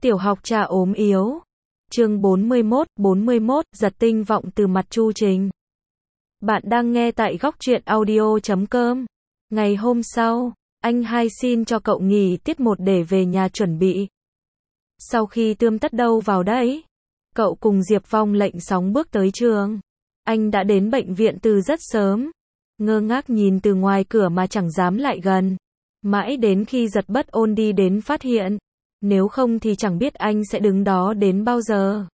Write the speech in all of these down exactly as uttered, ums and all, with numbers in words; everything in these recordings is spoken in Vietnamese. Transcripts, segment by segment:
Tiểu học trà ốm yếu. Chương bốn mươi mốt, bốn mươi mốt, giật tinh vọng từ mặt Chu Trình. Bạn đang nghe tại góc truyện audio chấm com. Ngày hôm sau, anh hai xin cho cậu nghỉ tiết một để về nhà chuẩn bị. Sau khi tươm tất đâu vào đấy, cậu cùng Diệp Phong lệnh sóng bước tới trường. Anh đã đến bệnh viện từ rất sớm, ngơ ngác nhìn từ ngoài cửa mà chẳng dám lại gần. Mãi đến khi Giật Bất Ôn đi đến phát hiện, nếu không thì chẳng biết anh sẽ đứng đó đến bao giờ.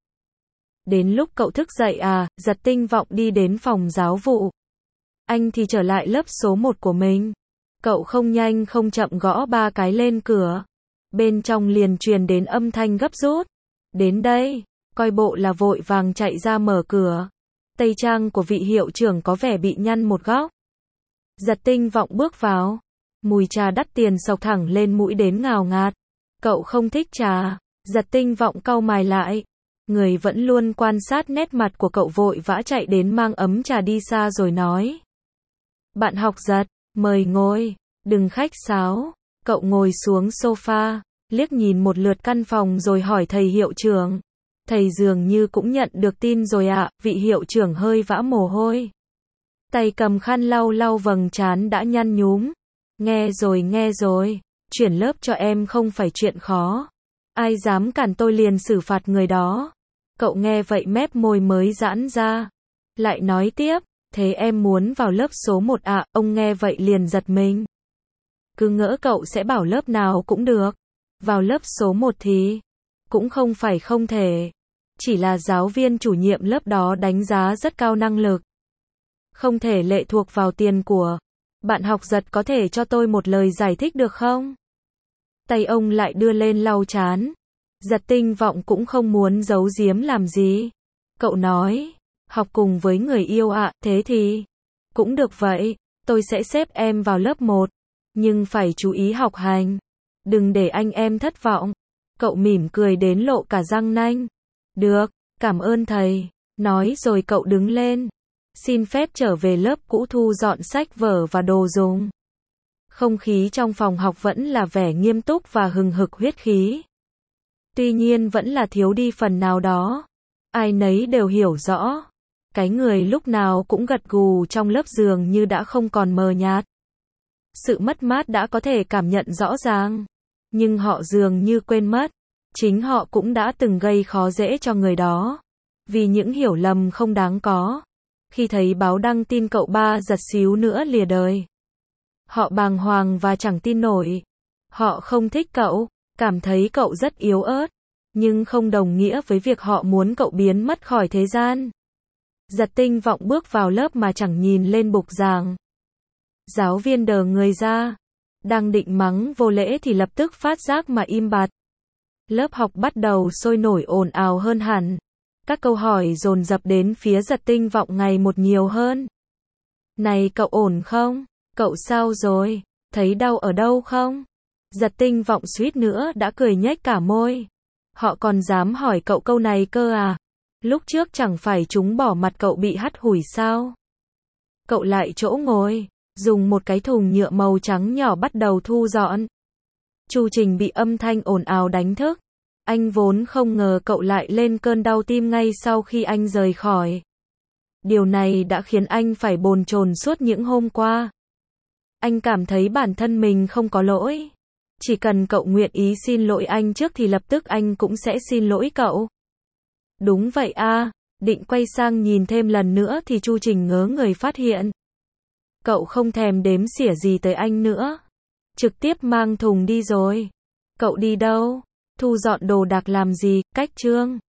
Đến lúc cậu thức dậy à, Giật Tinh Vọng đi đến phòng giáo vụ. Anh thì trở lại lớp số một của mình. Cậu không nhanh không chậm gõ ba cái lên cửa. Bên trong liền truyền đến âm thanh gấp rút. Đến đây, coi bộ là vội vàng chạy ra mở cửa. Tây trang của vị hiệu trưởng có vẻ bị nhăn một góc. Giật Tinh Vọng bước vào. Mùi trà đắt tiền xộc thẳng lên mũi đến ngào ngạt. Cậu không thích trà. Giật Tinh Vọng cau mày lại. Người vẫn luôn quan sát nét mặt của cậu vội vã chạy đến mang ấm trà đi xa rồi nói. Bạn học Giật, mời ngồi, đừng khách sáo. Cậu ngồi xuống sofa, liếc nhìn một lượt căn phòng rồi hỏi thầy hiệu trưởng. Thầy dường như cũng nhận được tin rồi ạ, à, vị hiệu trưởng hơi vã mồ hôi. Tay cầm khăn lau lau vầng trán đã nhăn nhúm. Nghe rồi nghe rồi, chuyển lớp cho em không phải chuyện khó. Ai dám cản tôi liền xử phạt người đó. Cậu nghe vậy mép môi mới giãn ra. Lại nói tiếp, thế em muốn vào lớp số một ạ, à, ông nghe vậy liền giật mình. Cứ ngỡ cậu sẽ bảo lớp nào cũng được. Vào lớp số một thì cũng không phải không thể. Chỉ là giáo viên chủ nhiệm lớp đó đánh giá rất cao năng lực. Không thể lệ thuộc vào tiền của. Bạn học Giật có thể cho tôi một lời giải thích được không? Tay ông lại đưa lên lau trán. Giật Tinh Vọng cũng không muốn giấu giếm làm gì. Cậu nói, học cùng với người yêu ạ, à, thế thì cũng được vậy, tôi sẽ xếp em vào lớp một, nhưng phải chú ý học hành, đừng để anh em thất vọng. Cậu mỉm cười đến lộ cả răng nanh. Được, cảm ơn thầy. Nói rồi cậu đứng lên, xin phép trở về lớp cũ thu dọn sách vở và đồ dùng. Không khí trong phòng học vẫn là vẻ nghiêm túc và hừng hực huyết khí. Tuy nhiên vẫn là thiếu đi phần nào đó. Ai nấy đều hiểu rõ. Cái người lúc nào cũng gật gù trong lớp dường như đã không còn mờ nhạt. Sự mất mát đã có thể cảm nhận rõ ràng. Nhưng họ dường như quên mất. Chính họ cũng đã từng gây khó dễ cho người đó. Vì những hiểu lầm không đáng có. Khi thấy báo đăng tin cậu ba Giật xíu nữa lìa đời. Họ bàng hoàng và chẳng tin nổi. Họ không thích cậu, cảm thấy cậu rất yếu ớt. Nhưng không đồng nghĩa với việc họ muốn cậu biến mất khỏi thế gian. Giật Tinh Vọng bước vào lớp mà chẳng nhìn lên bục giảng. Giáo viên đờ người ra. Đang định mắng vô lễ thì lập tức phát giác mà im bặt. Lớp học bắt đầu sôi nổi ồn ào hơn hẳn. Các câu hỏi dồn dập đến phía Giật Tinh Vọng ngày một nhiều hơn. Này cậu ổn không? Cậu sao rồi? Thấy đau ở đâu không? Giật Tinh Vọng suýt nữa đã cười nhếch cả môi. Họ còn dám hỏi cậu câu này cơ à? Lúc trước chẳng phải chúng bỏ mặt cậu bị hắt hủi sao? Cậu lại chỗ ngồi, dùng một cái thùng nhựa màu trắng nhỏ bắt đầu thu dọn. Chu Trình bị âm thanh ồn ào đánh thức. Anh vốn không ngờ cậu lại lên cơn đau tim ngay sau khi anh rời khỏi. Điều này đã khiến anh phải bồn chồn suốt những hôm qua. Anh cảm thấy bản thân mình không có lỗi. Chỉ cần cậu nguyện ý xin lỗi anh trước thì lập tức anh cũng sẽ xin lỗi cậu. Đúng vậy à, định quay sang nhìn thêm lần nữa thì Chu Trình ngớ người phát hiện. Cậu không thèm đếm xỉa gì tới anh nữa. Trực tiếp mang thùng đi rồi. Cậu đi đâu? Thu dọn đồ đạc làm gì? Cách trương.